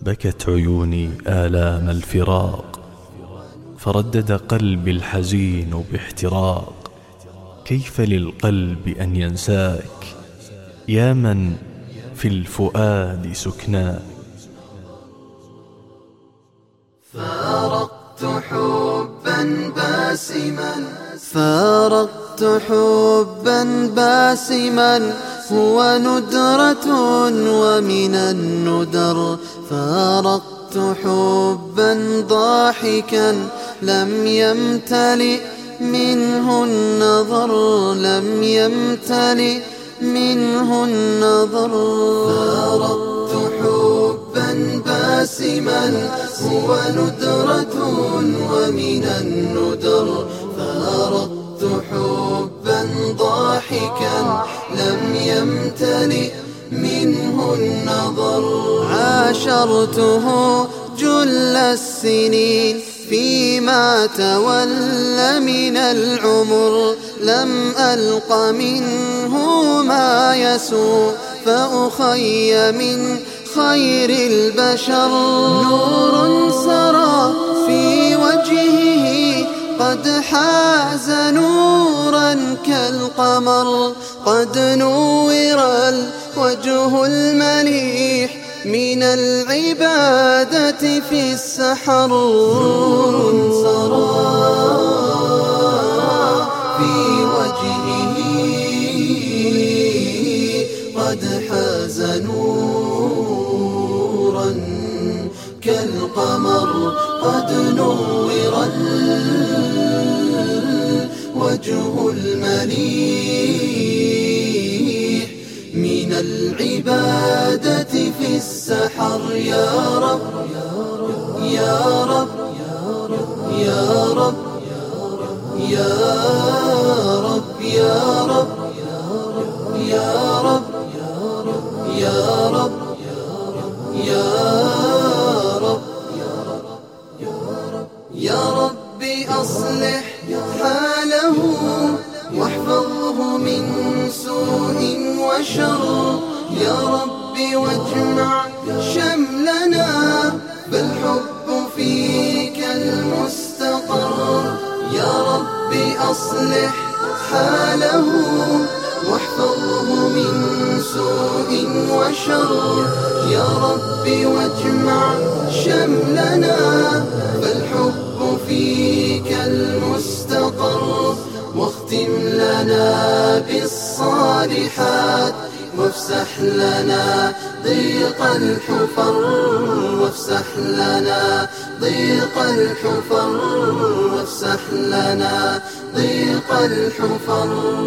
بكت عيوني آلام الفراق، فردد قلبي الحزين باحتراق. كيف للقلب أن ينساك يا من في الفؤاد سكناك؟ فارقت حبا باسما، فارقت حبا باسما، هو ندرة ومن الندر. فارقت حبا ضاحكا لم يمتلئ منه النظر، لم يمتلئ منه النظر. فارقت حبا باسما، هو ندرة ومن الندر. فارقت حبا ضاحكا لم يمتلئ منه النظر. عاشرته جل السنين فيما تولى من العمر، لم ألق منه ما يسوء، فأخي من خير البشر. نور سرى في وجهه قد حاز نورا كالقمر، قد نور الوجه المليح من العبادة في السحر. نور سرى في وجهه قد حاز نورا كالقمر، قد نور الوجه المليح من العبادة في السحر. يا رب يا رب يا رب يا رب يا رب يا رب يا رب يا رب يا رب أصلح حاله واحفظه من سوء وشر. يا رب واجمع شملنا، فالحب فيك المستقر. يا رب أصلح حاله واحفظه من سوء وشر. يا رب واجمع شملنا، فالحب فيك المستقر. واختم لنا بالصالحات وافسح لنا ضيق الحفر، وافسح لنا ضيق الحفر، وافسح لنا ضيق الحفر.